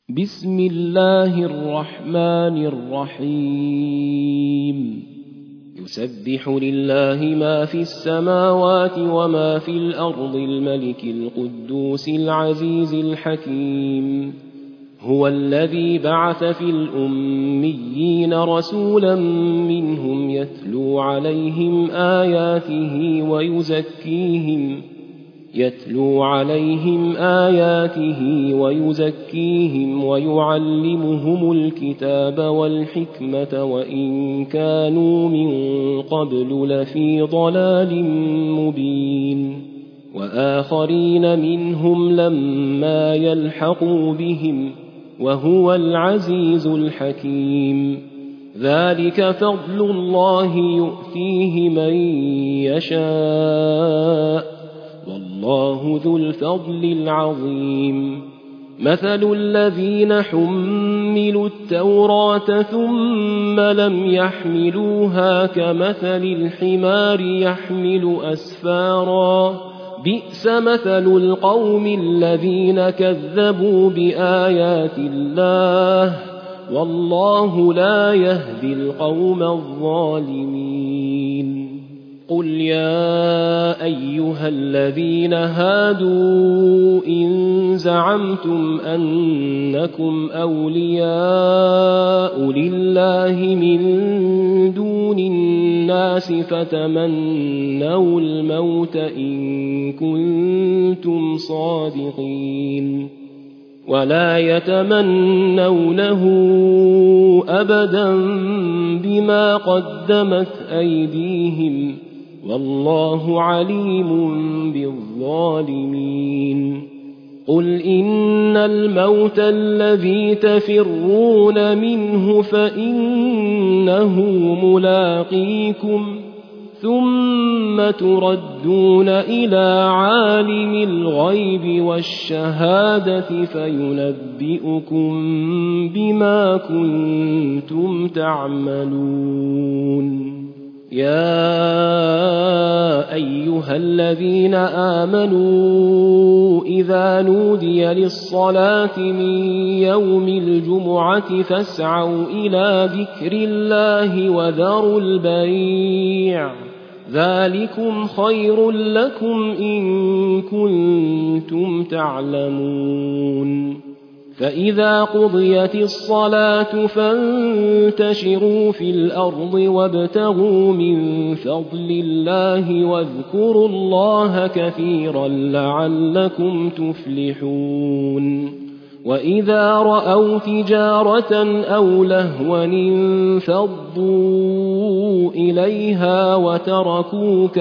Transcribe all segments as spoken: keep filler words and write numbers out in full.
بسم الله الرحمن الرحيم يسبح لله ما في السماوات وما في الأرض الملك القدوس العزيز الحكيم هو الذي بعث في الأميين رسولا منهم يتلو عليهم آياته ويزكيهم يتلو عليهم آياته ويزكيهم ويعلمهم الكتاب والحكمة وإن كانوا من قبل لفي ضلال مبين وآخرين منهم لما يلحقوا بهم وهو العزيز الحكيم ذلك فضل الله يؤتيه من يشاء والله ذو الفضل العظيم مثل الذين حملوا التوراة ثم لم يحملوها كمثل الحمار يحمل أسفارا بئس مثل القوم الذين كذبوا بآيات الله والله لا يهدي القوم الظالمين قل يا أيها الذين هادوا إن زعمتم أنكم أولياء لله من دون الناس فتمنوا الموت إن كنتم صادقين ولا يتمنونه أبدا بما قدمت أيديهم والله عليم بالظالمين قل إن الموت الذي تفرون منه فإنه ملاقيكم ثم تردون إلى عالم الغيب والشهادة فينبئكم بما كنتم تعملون يا أيها الذين آمنوا إذا نودي للصلاة من يوم الجمعة فاسعوا إلى ذكر الله وذروا البيع ذلكم خير لكم إن كنتم تعلمون فإذا قضيت الصلاة فانتشروا في الأرض وابتغوا من فضل الله واذكروا الله كثيرا لعلكم تفلحون وإذا رأوا تجارة أو لهوا انفضوا إليها وتركوك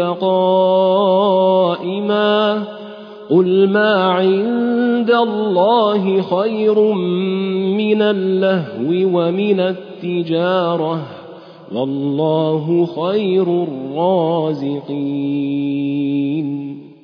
قائما قل ما عند الله خير من اللهو ومن التجارة والله خير الرازقين